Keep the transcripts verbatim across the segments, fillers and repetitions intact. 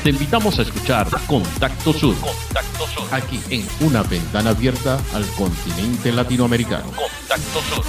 Te invitamos a escuchar Contacto Sur. Contacto Sur. Aquí en una ventana abierta al continente latinoamericano. Contacto Sur.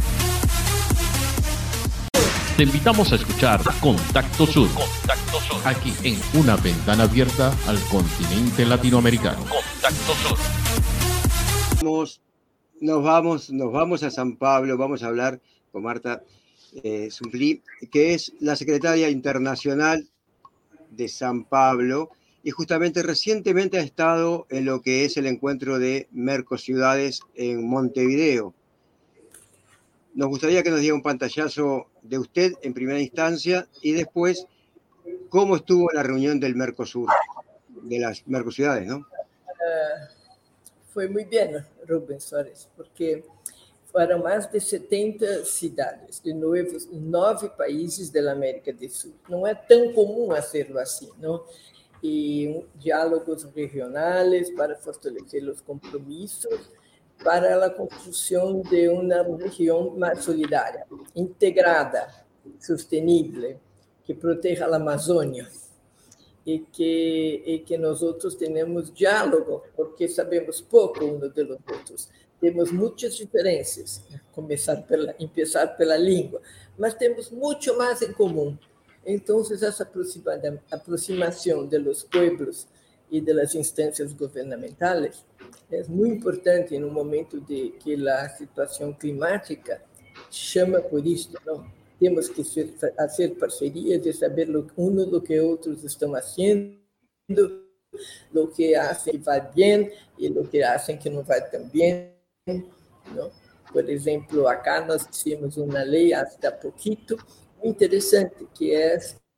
Te invitamos a escuchar Contacto Sur. Contacto Sur. Aquí en una ventana abierta al continente latinoamericano. Contacto Sur. Nos, nos vamos, nos vamos a San Pablo. Vamos a hablar con Marta eh, Zumplí, que es la secretaria internacional de San Pablo, y justamente recientemente ha estado en lo que es el encuentro de Mercociudades en Montevideo. Nos gustaría que nos diera un pantallazo de usted en primera instancia y después cómo estuvo la reunión del Mercosur, de las Mercociudades, ¿no? Uh, foi muito bem, Rubens Soares, porque foram mais de setenta cidades de novos, nove países da América do Sul. Não é tão comum hacerlo assim, não? E um, diálogos regionais para fortalecer os compromissos para a construção de uma região mais solidária, integrada, sustentável, que proteja a Amazônia e que, e que nós outros tenhamos diálogo, porque sabemos pouco uns dos outros. Temos muitas diferenças, começar pela, começar pela língua, mas temos muito mais em comum. Então, essa aproximação dos pueblos e das instâncias governamentais é muito importante no momento de que a situação climática chama por isso, não? Temos que fazer parcerias e saber um do que outros estão fazendo, o que acham que vai bem e o que acham que não vai tão bem. Não? Por exemplo, acá nós tínhamos uma lei há pouquinho interessante, que é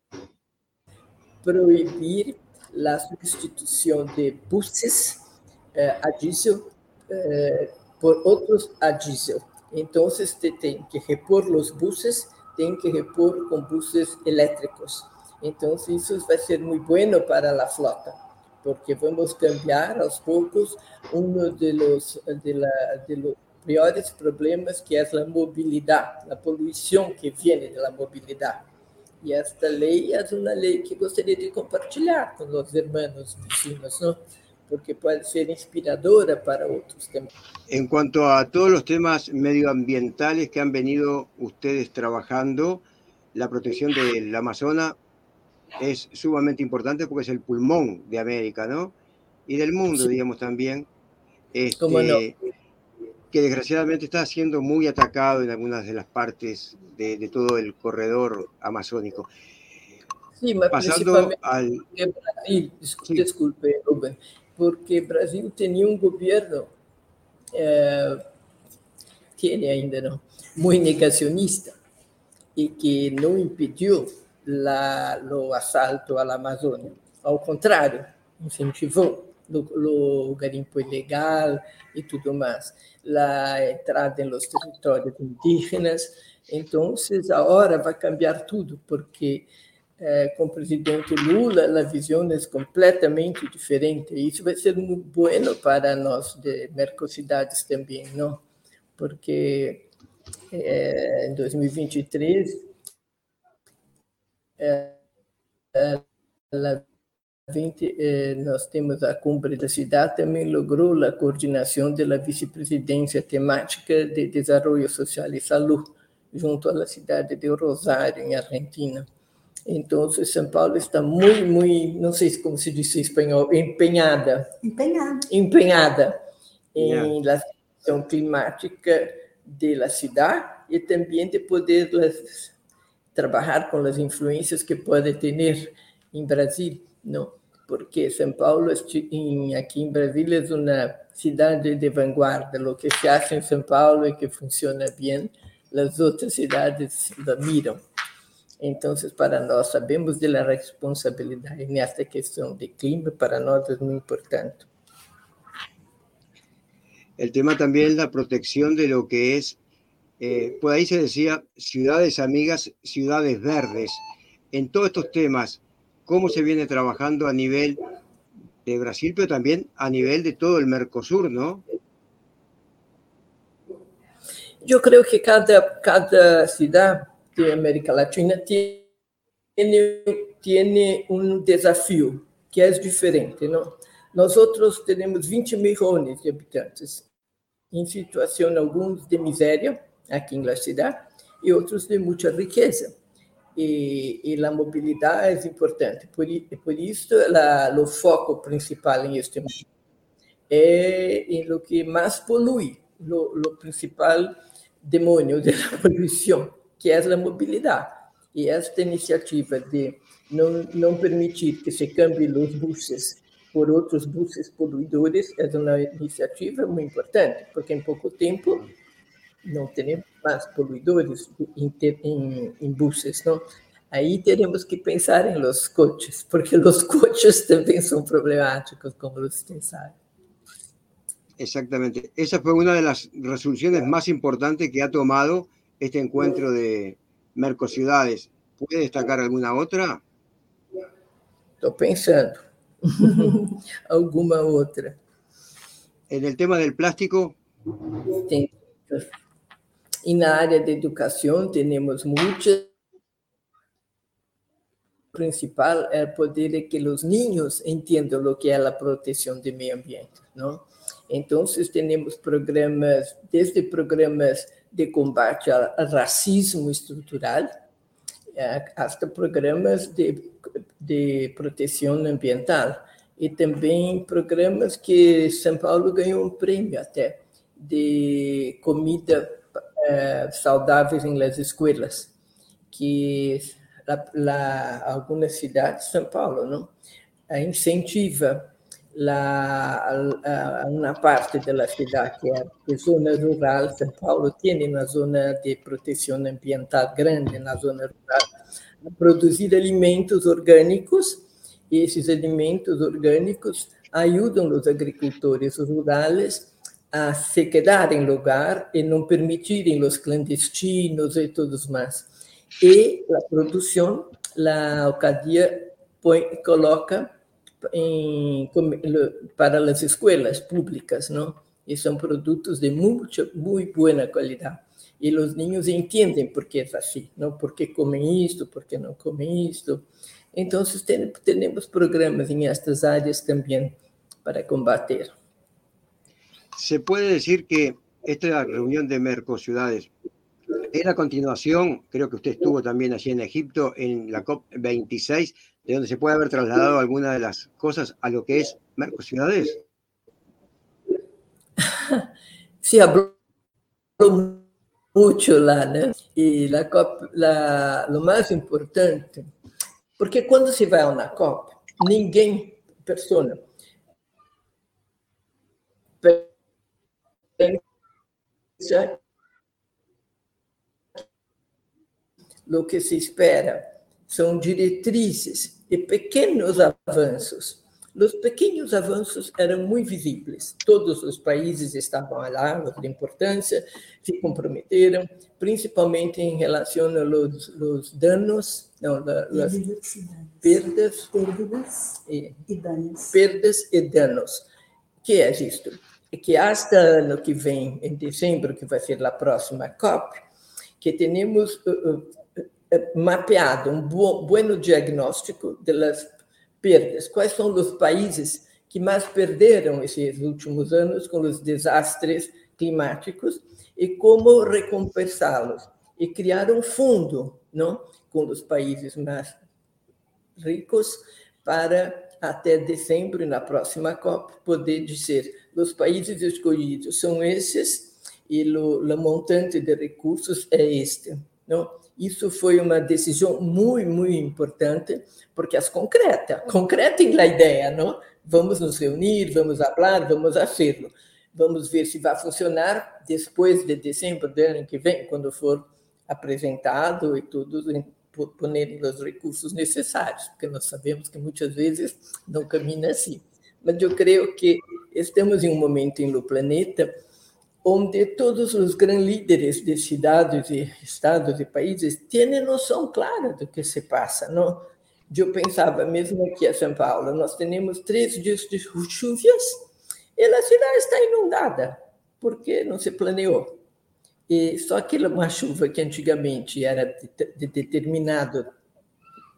proibir a substituição de buses eh, a diesel eh, por outros a diesel. Então, você tem que repor os buses, tem que repor com buses elétricos. Então, isso vai ser muito bueno para a flota, porque vamos cambiar aos poucos um dos de la, de los piores problemas, que é a mobilidade, a poluição que vem da mobilidade. E esta lei é uma lei que gostaria de compartilhar com os irmãos vecinos, não? Porque pode ser inspiradora para outros também. En cuanto a todos los temas medioambientales que han venido ustedes trabajando, la protección del Amazonas es sumamente importante porque es el pulmón de América, ¿no? Y del mundo, sí, digamos también, este, ¿Cómo no? que desgraciadamente está siendo muy atacado en algunas de las partes de, de todo el corredor amazónico. Sí, mas pasando al Brasil, sí. Desculpe, Rubén, porque Brasil tenía un gobierno, eh, tiene ainda no, muy negacionista y que no impidió la, lo asalto a la Amazônia. Ao contrário, incentivou o garimpo ilegal e tudo mais, a entrada em los territórios indígenas. Então, agora vai cambiar tudo, porque eh, com o presidente Lula a visão é completamente diferente. E isso vai ser muito bueno para nós de Mercocidades também, não? Porque eh, em dois mil e vinte e três eh, a vinte, eh, nós temos a cumbre da cidade, também logrou a coordenação da vice-presidência temática de Desenvolvimento Social e Saúde, junto à cidade de Rosário, em Argentina. Então, São Paulo está muito, muito, não sei como se diz em espanhol, empenhada. Empenhada. Empenhada em Yeah. a situação climática da cidade e também de poder trabalhar com as influências que pode ter em Brasil. Não, porque São Paulo, aqui em Brasília, é uma cidade de vanguarda. O que se acha em São Paulo e que funciona bem, as outras cidades la miram. Então, para nós, sabemos da responsabilidade nesta questão de clima, para nós é muito importante. El tema también es la protección de lo que es, eh, pues ahí se decía, ciudades amigas, ciudades verdes. En todos estos temas, ¿cómo se viene trabajando a nivel de Brasil, pero también a nivel de todo el Mercosur, ¿no? Eu creo que cada, cada cidade de América Latina tiene, tem um desafio que é diferente, não? Nós outros temos vinte milhões de habitantes, em situação alguns de miséria aqui na cidade e outros de muita riqueza. E, e a mobilidade é importante. Por, por isso, la, o foco principal em este momento é em lo que mais polui, o principal demônio da poluição, que é a mobilidade. E esta iniciativa de não, não permitir que se cambiem os buses por outros buses poluidores é uma iniciativa muito importante, porque em pouco tempo não teremos mais poluidores em, em, em buses, não? Aí teremos que pensar em los coches, porque os coches também são problemáticos, como vocês sabem. Exactamente. Esa fue una de las resoluciones más importantes que ha tomado este encuentro de Mercociudades. ¿Puede destacar alguna otra? Estou pensando. Alguma outra. En el tema del plástico. Tem. E na área da educação temos muitas. O principal é poder que os niños entendam o que é a proteção do meio ambiente, não? Então, temos programas, desde programas de combate ao racismo estrutural, até programas de, de proteção ambiental, e também programas que São Paulo ganhou um prêmio até, de comida eh, saudáveis em las escolas, que la, la, algumas cidades, São Paulo, não, incentiva la, a, uma parte da cidade, que é a zona rural. São Paulo tem uma zona de proteção ambiental grande na zona rural, a produzir alimentos orgânicos, e esses alimentos orgânicos ajudam os agricultores rurais a se quedar em lugar e não permitirem os clandestinos e todos mais. E a produção, a alcaldia põe, coloca em, para as escolas públicas, não? E são produtos de muito, muito boa qualidade. E os niños entendem por que é assim, não? Por que comem isto, por que não comem isto. Então, temos programas em estas áreas também para combater. ¿Se puede decir que esta reunión de Mercociudades es la continuación, creo que usted estuvo también allí en Egipto, en la COP veintiséis, de donde se puede haber trasladado alguna de las cosas a lo que es Mercociudades? Se habló mucho lá, né? E la COP, la, lo mais importante, porque quando se vai a uma COP, ninguém, persona, o que se espera são diretrizes e pequenos avanços. Os pequenos avanços eram muito visíveis. Todos os países estavam lá, de importância, se comprometeram, principalmente em relação aos, aos danos, não, as perdas, perdas e, e danos. Perdas e danos. O que é isto? É que hasta ano que vem, em dezembro, que vai ser a próxima COP, que temos uh, uh, mapeado um bom, bom diagnóstico das perdas. Quais são os países que mais perderam esses últimos anos com os desastres climáticos e como recompensá-los. E criar um fundo, não, com os países mais ricos para, até dezembro, na próxima COP, poder dizer os países escolhidos são esses e o, o montante de recursos é este. Não? Isso foi uma decisão muito, muito importante, porque as concreta, concretem a ideia, não? Vamos nos reunir, vamos falar, vamos fazê-lo. Vamos ver se vai funcionar depois de dezembro do ano que vem, quando for apresentado e tudo, ponerem os recursos necessários, porque nós sabemos que muitas vezes não caminha assim. Mas eu creio que estamos em um momento no planeta onde todos os grandes líderes de cidades e estados e países têm noção clara do que se passa, não? Eu pensava, mesmo aqui em São Paulo, nós temos três dias de chuvas e a cidade está inundada, porque não se planeou. E só aquela uma chuva que antigamente era de, de determinado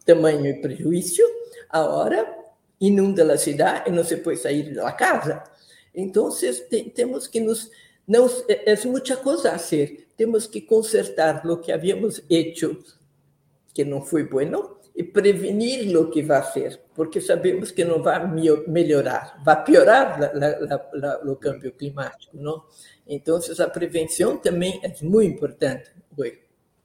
tamanho prejuízo, agora inunda a cidade e não se pode sair da casa. Então, te, temos que nos... Não, é, é muita coisa a fazer. Temos que consertar o que havíamos feito, que não foi bueno, e prevenir o que vai ser, porque sabemos que não vai melhorar, vai piorar la, la, la, o câmbio climático, não? Então, a prevenção também é muito importante hoje.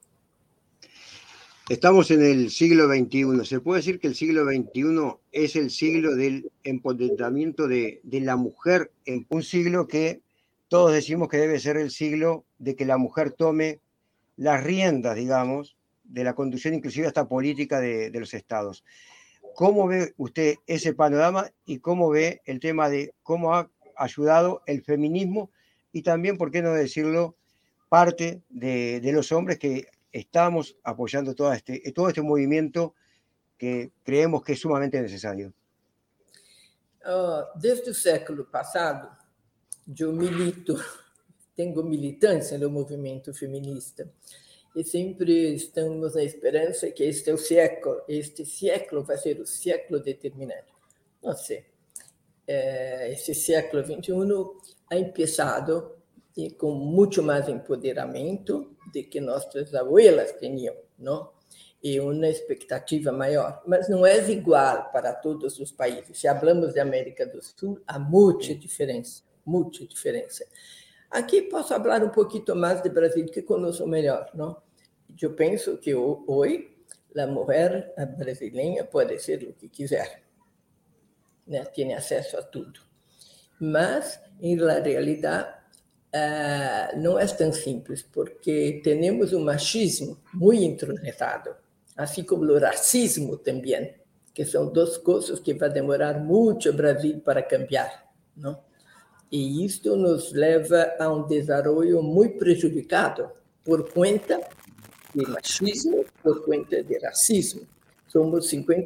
Estamos en el siglo veintiuno. ¿Se puede decir que el siglo veintiuno es el siglo del empoderamiento de, de la mujer? Un siglo que todos decimos que debe ser el siglo de que la mujer tome las riendas, digamos, de la conducción inclusive hasta política de, de los estados. ¿Cómo ve usted ese panorama y cómo ve el tema de cómo ha ayudado el feminismo y también, por qué no decirlo, parte de, de los hombres que estamos apoyando todo este, todo este movimiento que creemos que es sumamente necesario? Uh, desde o século passado, eu milito, tenho militância no movimento feminista e sempre estamos na esperança que este é o século, este século vai ser o século determinante. Não sei, é, este século vinte e um ha começado e com muito mais empoderamento do que nossas abuelas tinham, não? E uma expectativa maior, mas não é igual para todos os países. Se falamos de América do Sul, há muita diferença, muita diferença. Aqui posso falar um pouquinho mais de Brasil, que conheço melhor, não? Eu penso que hoje a mulher brasileira pode ser o que quiser, né? Tem acesso a tudo, mas na realidade Uh, não é tão simples, porque temos um machismo muito introjetado, assim como o racismo também, que são duas coisas que vai demorar muito o Brasil para cambiar, não? E isto nos leva a um desenvolvimento muito prejudicado por conta de machismo, por conta de racismo. Somos cinquenta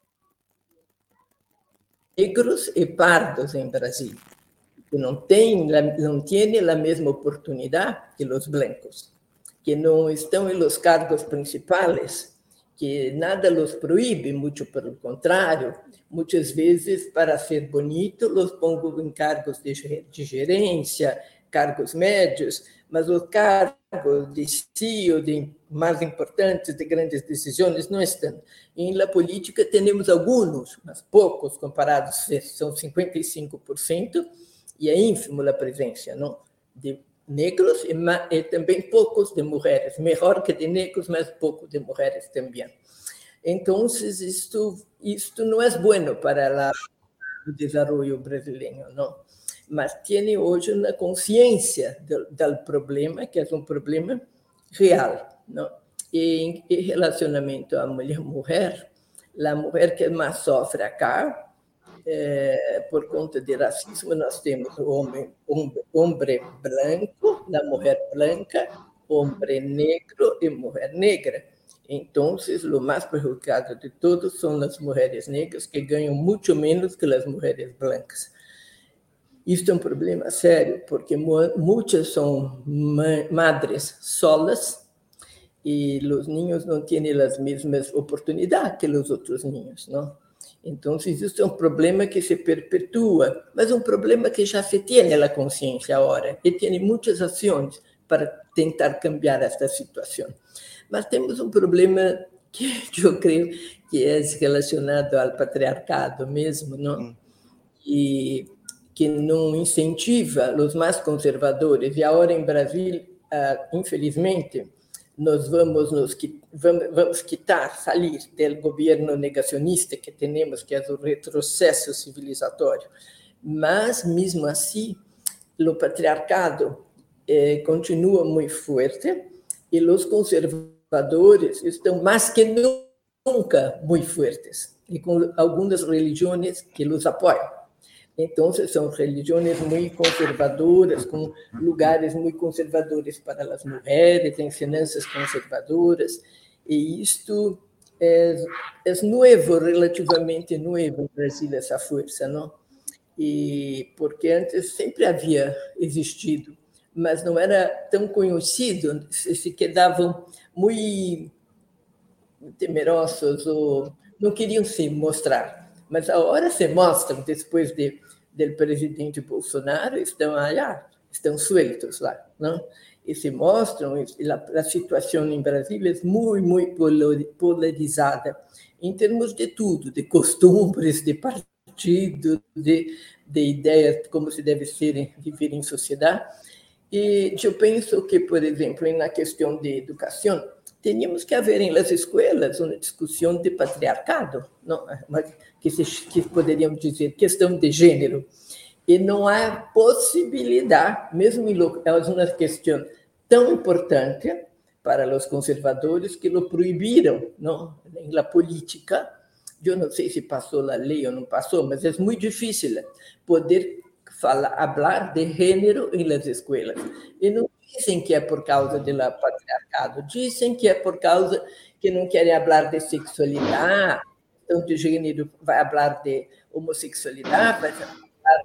negros e pardos em Brasil, que não tem não tem a mesma oportunidade que os brancos, que não estão em los cargos principais, que nada los proíbe, muito pelo contrário, muitas vezes para ser bonito los pongo em cargos de, de gerência, cargos médios, mas os cargos de C E O, de mais importantes, de grandes decisões, não estão. E na política temos alguns, mas poucos comparados, são cinquenta e cinco por cento, e é ínfimo a presença, não? De negros e, e também poucos de mulheres, melhor que de negros, mas pouco de mulheres também. Então, isto, isto não é bueno para o desenvolvimento brasileiro, não? Mas tem hoje uma consciência do, do problema, que é um problema real, não? E em, em relacionamento à mulher-mulher, a mulher que mais sofre acá, É, por conta de racismo, nós temos o homem, homem, homem branco, a mulher branca, homem negro e mulher negra. Então, o mais prejudicado de todos são as mulheres negras, que ganham muito menos que as mulheres brancas. Isto é um problema sério, porque muitas são madres solas e os ninhos não têm as mesmas oportunidades que os outros ninhos, não? Então, existe um problema que se perpetua, mas um problema que já se tem na consciência agora, e tem muitas ações para tentar cambiar esta situação. Mas temos um problema que eu creio que é relacionado ao patriarcado mesmo, não? E que não incentiva os mais conservadores. E agora, em Brasil, infelizmente, nós vamos nos vamos, vamos quitar, sair do governo negacionista que temos, que é o retrocesso civilizatório. Mas, mesmo assim, o patriarcado eh, continua muito forte e os conservadores estão mais que nunca muito fortes, e com algumas religiões que os apoiam. Então, são religiões muito conservadoras, com lugares muito conservadores para as mulheres, ensinanças conservadoras, e isto é, é novo, relativamente novo no Brasil, essa força, não? E porque antes sempre havia existido, mas não era tão conhecido, se quedavam muito temerosos ou não queriam se mostrar. Mas agora se mostram, depois de, do presidente Bolsonaro, estão lá, estão sueltos lá, não? E se mostram, e a, a situação em Brasília é muito, muito polarizada, em termos de tudo, de costumes, de partido, de, de ideias de como se deve ser, viver em sociedade. E eu penso que, por exemplo, na questão de educação, teríamos que haver nas escolas uma discussão de patriarcado, não? Que, se, que poderíamos dizer questão de gênero. E não há possibilidade, mesmo em é uma questão tão importante para os conservadores que lo proibiram, não? Na política. Eu não sei se passou a lei ou não passou, mas é muito difícil poder falar, falar de gênero nas escolas. E não dizem que é por causa do patriarcado, dizem que é por causa que não querem falar de sexualidade, então de gênero vai falar de homossexualidade, vai falar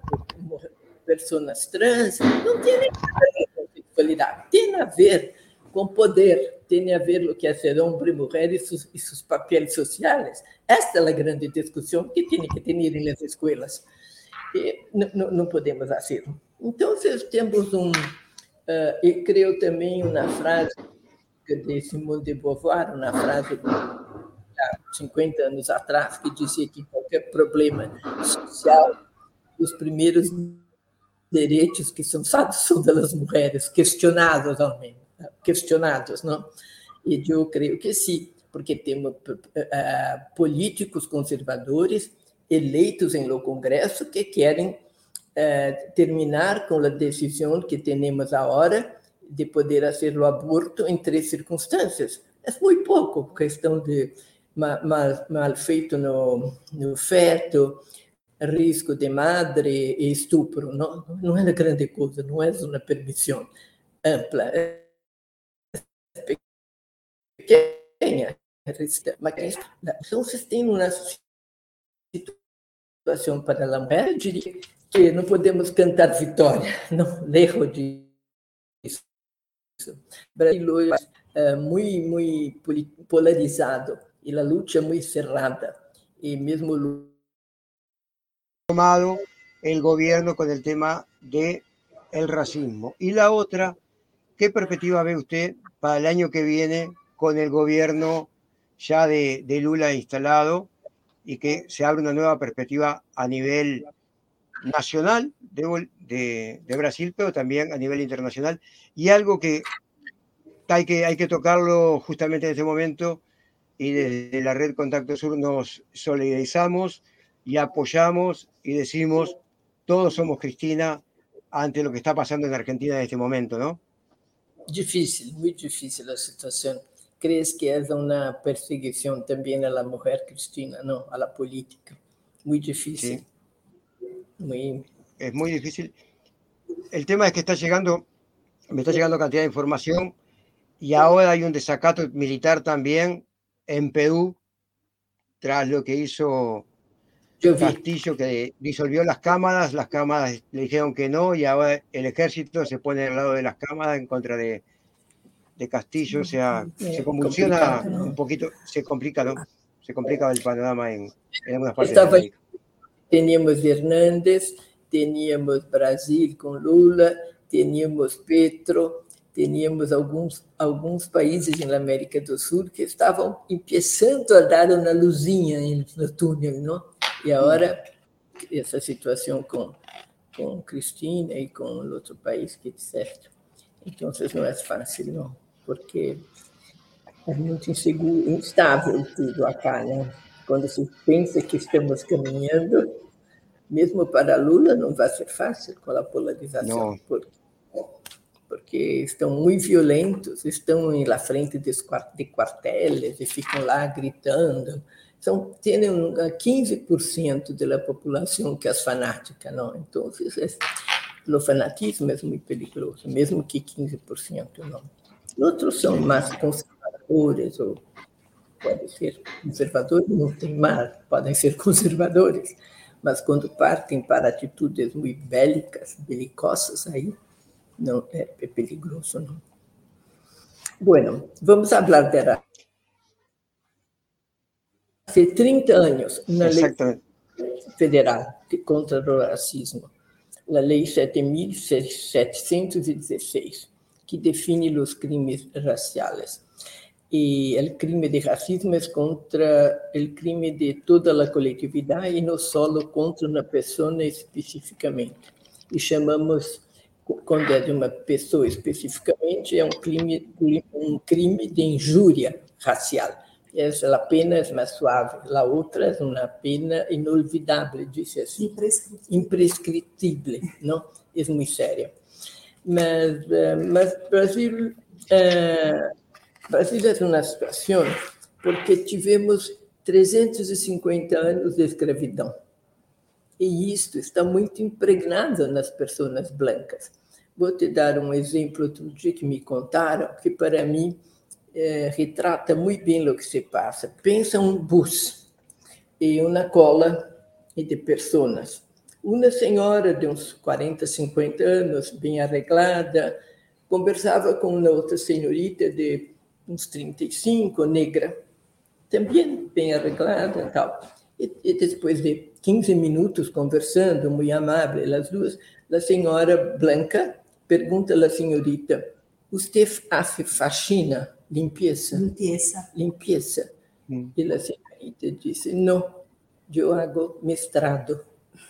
de pessoas trans. Não tem nada a ver com sexualidade, tem a ver com poder, tem a ver com o que é ser homem e mulher e seus, e seus papéis sociais. Esta é a grande discussão que tem que ter nas escolas. E não, não podemos fazer. Então, temos um... Uh, e creio também uma frase de Simone de Beauvoir, uma frase de cinquenta anos atrás, que dizia que qualquer problema social, os primeiros direitos que são dados são das mulheres, questionados ao menos, questionados, não? E eu creio que sim, porque temos uh, políticos conservadores eleitos em lo Congresso que querem uh, terminar com a decisão que temos agora de poder fazer o aborto em três circunstâncias. É muito pouco, questão de mal, mal, mal feito no, no feto, risco de madre e estupro. Não, não é uma grande coisa, não é uma permissão ampla. É pequena, mas então vocês têm uma situação para a mulher, eu diria que não podemos cantar vitória, não, lejos disso. O Brasil é muito, muito polarizado e a luta é muito cerrada, e mesmo tomado el gobierno con el tema del racismo. Y la otra, ¿qué perspectiva ve usted para el año que viene con el gobierno ya de, de Lula instalado y que se abre una nueva perspectiva a nivel nacional de, de, de Brasil, pero también a nivel internacional? Y algo que hay, que hay que tocarlo justamente en este momento, y desde la red Contacto Sur nos solidarizamos y apoyamos y decimos, todos somos Cristina ante lo que está pasando en Argentina en este momento, ¿no? Difícil, muy difícil la situación. ¿Crees que es una perseguición también a la mujer Cristina, no, a la política? Muy difícil. Sí. Muy... Es muy difícil. El tema es que está llegando, me está llegando cantidad de información y ahora hay un desacato militar también en Perú tras lo que hizo Castillo, que disolvió las cámaras, las cámaras le dijeron que no y ahora el ejército se pone al lado de las cámaras en contra de, de Castillo, o sea, eh, se convulsiona ¿no? un poquito, se complica, ¿no? Se complica el panorama en, en algunas partes Estaba, de América. Teníamos Hernández, teníamos Brasil con Lula, teníamos Petro, teníamos alguns, alguns países na América do Sul que estavam começando a dar uma luzinha no túnel, não? E agora, essa situação com, com Cristina e com o outro país que disseste. Então, não é fácil, não, porque é muito inseguro, instável tudo acá, né? Quando se pensa que estamos caminhando, mesmo para Lula, não vai ser fácil com a polarização, porque, porque estão muito violentos, estão na frente de quartéis e ficam lá gritando. São, tem quinze por cento da população que é fanática, não? Então, o fanatismo é muito perigoso, mesmo que quinze por cento não. Outros são mais conservadores, ou podem ser conservadores, não tem mal, podem ser conservadores, mas quando partem para atitudes muito bélicas, belicosas, aí não é, é perigoso, não. Bueno, vamos falar da hace trinta años una ley federal contra el racismo, la ley siete mil setecientos dieciséis, que define los crímenes raciales. Y el crimen de racismo es contra el crimen de toda la colectividad y no solo contra una persona específicamente. Y llamamos, cuando es de una persona específicamente, es un crimen, un crimen de injuria racial. Es, la pena es más suave, la otra es una pena inolvidable, dice así. Imprescriptible. Imprescriptible, ¿no? Es muy seria. Mas, uh, mas Brasil... Uh, Brasil é uma situação porque tivemos trezentos e cinquenta anos de escravidão. E isto está muito impregnado nas pessoas brancas. Vou te dar um exemplo outro dia que me contaram, que para mim eh, retrata muito bem o que se passa. Pensa um bus e uma cola de pessoas. Uma senhora de uns quarenta, cinquenta anos, bem arreglada, conversava com uma outra senhorita de uns trinta e cinco, negra, também bem arreglada e tal. E, e depois de quinze minutos conversando, muito amável, as duas, a senhora branca pergunta à senhorita: "Você faz faxina, limpeza?" Limpeza. Limpeza. Hum. E a senhorita disse: "Não, eu hago mestrado."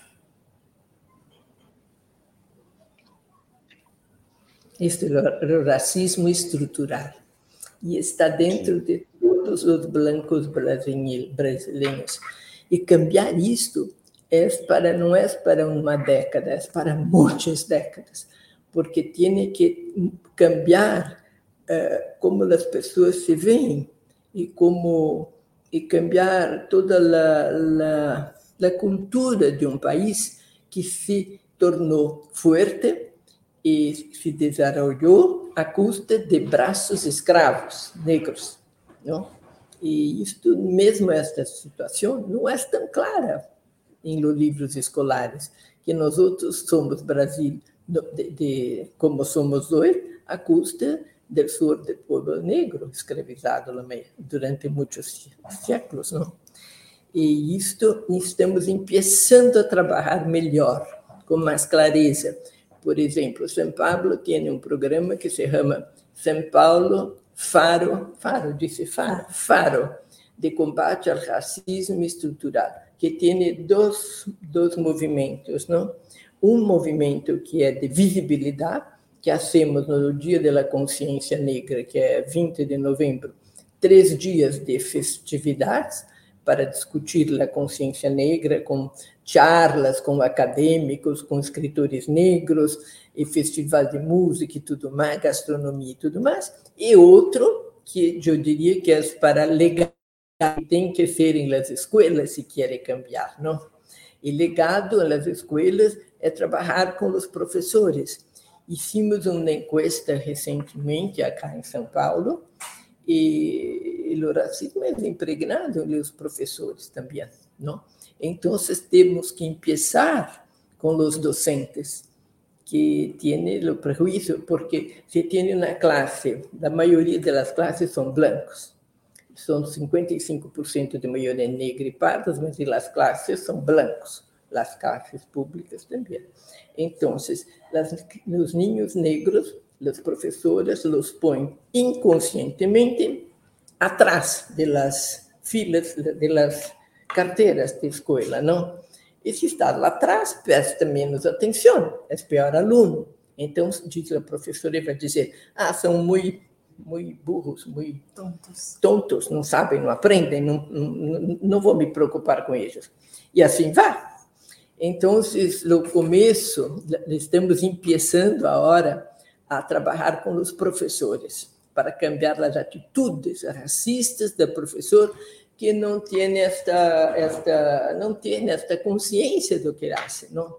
Este é o racismo estrutural. E está dentro de todos os blancos brasileiros. E cambiar isto é para, não é para uma década, é para muitas décadas, porque tem que cambiar uh, como as pessoas se veem e como e cambiar toda a, a, a cultura de um país que se tornou forte e se desenvolveu à custa de braços escravos negros, não? E isto, mesmo esta situação, não é tão clara em los livros escolares, que nós outros somos Brasil, de, de, como somos hoje, à custa do sul do povo negro, escravizado durante muitos séculos, não? E isto estamos começando a trabalhar melhor, com mais clareza. Por exemplo, São Paulo tem um programa que se chama São Paulo Faro, Faro, disse Faro, Faro, de combate ao racismo estrutural, que tem dois, dois movimentos, não? Um movimento que é de visibilidade, que hacemos no Dia da Consciência Negra, que é vinte de novembro, três dias de festividades para discutir a consciência negra, com charlas com acadêmicos, com escritores negros, e festival de música e tudo mais, gastronomia e tudo mais. E outro, que eu diria que é para legado, tem que ser nas escolas se quer cambiar, não? E legado nas escolas é trabalhar com os professores. Hicimos uma encuesta recentemente acá em São Paulo, e, e o racismo é impregnado nos professores também, não? Então, temos que começar com os docentes, que têm o prejuízo, porque se tem uma classe, a maioria das classes são brancos, são cinquenta e cinco por cento de maioria negra e pardas, mas as classes são brancos, as classes públicas também. Então, os ninhos negros, os professores os põem inconscientemente atrás das filas, das carteiras de escola, não? E se está lá atrás, presta menos atenção, é pior aluno. Então, diz a professora e vai dizer: ah, são muito, muito burros, muito tontos. tontos, não sabem, não aprendem, não, não, não vou me preocupar com eles. E assim vai. Então, no começo, estamos começando agora a trabalhar com os professores para cambiar as atitudes racistas do professor, que não tem esta, esta, não tem esta consciência do que faz, não?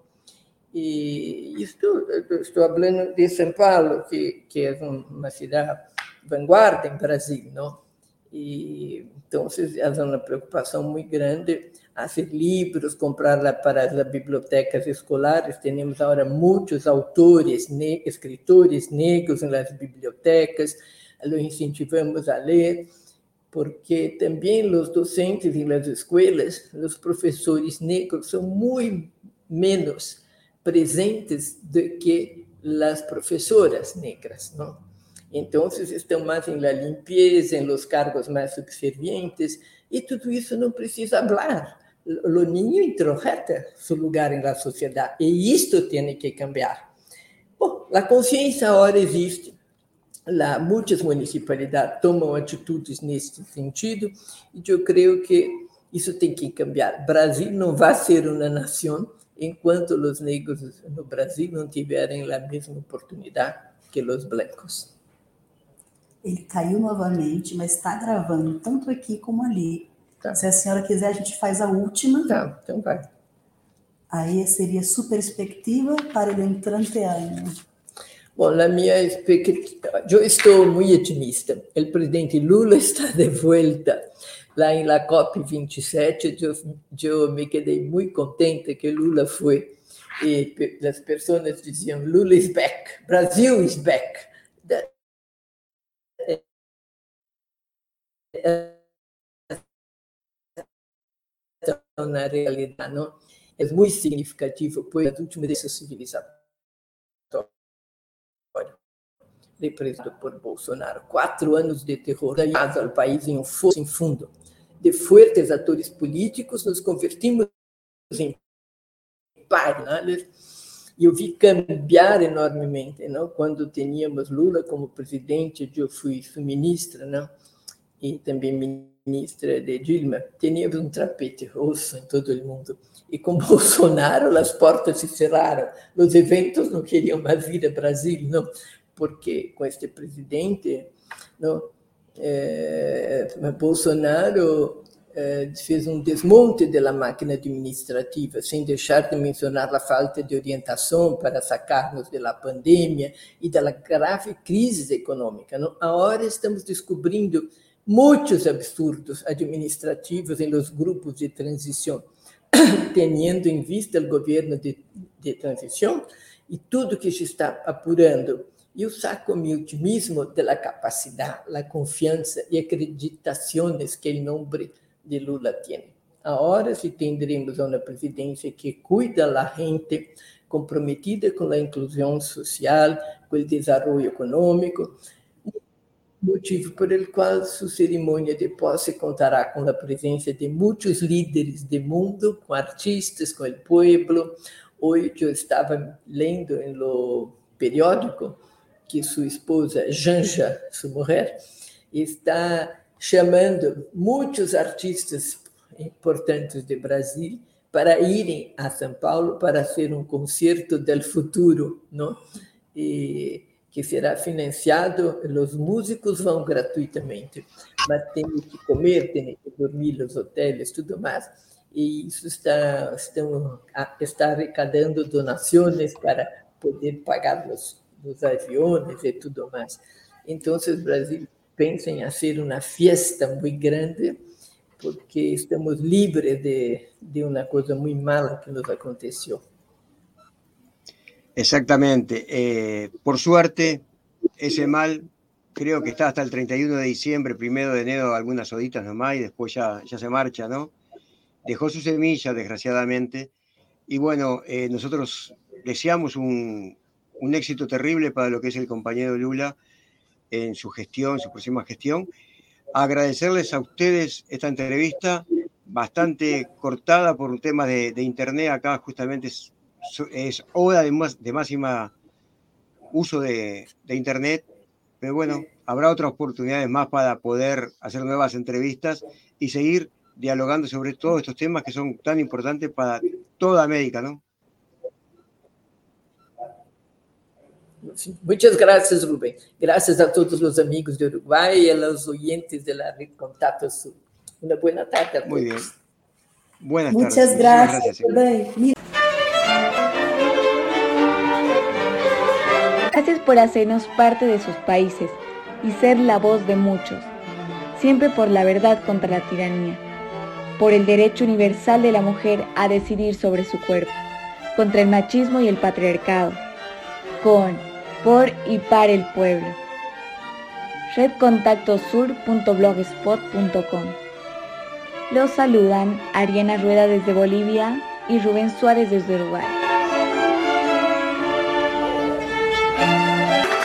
E estou, estou falando de São Paulo, que, que é uma cidade vanguarda em Brasil, não? E então há uma preocupação muito grande, fazer livros, comprar para as bibliotecas escolares. Temos agora muitos autores, ne- escritores negros nas bibliotecas, os incentivamos a ler. porque también los docentes en las escuelas, los profesores negros son muy menos presentes do que las profesoras negras, ¿no? Entonces están más en la limpieza, en los cargos más subservientes, y todo eso no precisa hablar. Los niños introjetan su lugar en la sociedad, y esto tiene que cambiar. Bom, la conciencia ahora existe. La, muitas municipalidades tomam atitudes nesse sentido, e eu creio que isso tem que cambiar. Brasil não vai ser uma nação enquanto os negros no Brasil não tiverem a mesma oportunidade que os brancos. Ele caiu novamente, mas está gravando tanto aqui como ali. Tá. Se a senhora quiser, a gente faz a última. Tá, então vai. Aí seria su perspectiva para o entrante ano. Bom, na minha expectativa, eu estou muito otimista. O presidente Lula está de volta lá em la COP vinte e sete. Eu, eu me quedei muito contente que Lula foi. E as pessoas diziam, Lula is back, Brasil is back. Na realidade, não? É muito significativo, pois as últimas decisões civilizatórias representado por Bolsonaro, quatro anos de terror ganhados ao país em um fosso sem fundo. De fortes atores políticos, nos convertimos em pares. E eu vi cambiar enormemente, não? Quando tínhamos Lula como presidente, eu fui ministra, não? E também ministra de Dilma, tínhamos um tapete rosso em todo o mundo. E com Bolsonaro, as portas se cerraram. Os eventos não queriam mais vir ao Brasil, não? Porque com este presidente, não, é, Bolsonaro é, fez um desmonte da máquina administrativa, sem deixar de mencionar a falta de orientação para sacarmos da pandemia e da grave crise econômica. Não? Agora estamos descobrindo muitos absurdos administrativos em los grupos de transição, tendo em vista o governo de, de transição e tudo que se está apurando. Eu saco meu otimismo da capacidade, a confiança e acreditações que o nome de Lula tem. Agora, se teremos uma presidência que cuida da gente, comprometida com a inclusão social, com o desenvolvimento econômico, motivo por el qual sua cerimônia de posse contará com a presença de muitos líderes do mundo, com artistas, com o povo. Hoje eu estava lendo no periódico que sua esposa, Janja, sua mulher, está chamando muitos artistas importantes de Brasil para irem a São Paulo para fazer um concerto do futuro, não? E que será financiado, os músicos vão gratuitamente, mas tem que comer, tem que dormir nos hotéis, tudo mais, e isso está, estão, está arrecadando donações para poder pagar os dos aviões e tudo mais. Então, o Brasil pensa em fazer uma festa muito grande, porque estamos livres de, de uma coisa muito mala que nos aconteceu. Exactamente. Eh, por suerte, ese mal creo que está hasta el treinta y uno de diciembre, primero de enero, algunas horitas nomás, y después ya, ya se marcha, ¿no? Dejó su semilla, desgraciadamente, y bueno, eh, nosotros deseamos un un éxito terrible para lo que es el compañero Lula en su gestión, su próxima gestión. Agradecerles a ustedes esta entrevista, bastante cortada por un tema de, de internet. Acá justamente es, es hora de, más, de máxima uso de, de internet, pero bueno, habrá otras oportunidades más para poder hacer nuevas entrevistas y seguir dialogando sobre todos estos temas que son tan importantes para toda América, ¿no? Muitas graças, Rubem. Graças a todos os amigos do Uruguai e aos oyentes da Rede Contato Sul. Uma boa tarde a todos. Muy bien. Buenas Muchas tardes. gracias, gracias. Rubem. Gracias por hacernos parte de sus países y ser la voz de muchos, siempre por la verdad contra la tiranía, por el derecho universal de la mujer a decidir sobre su cuerpo, contra el machismo y el patriarcado, con, por y para el pueblo. red contacto sur punto blogspot punto com. Los saludan Ariana Rueda desde Bolivia y Rubén Suárez desde Uruguay.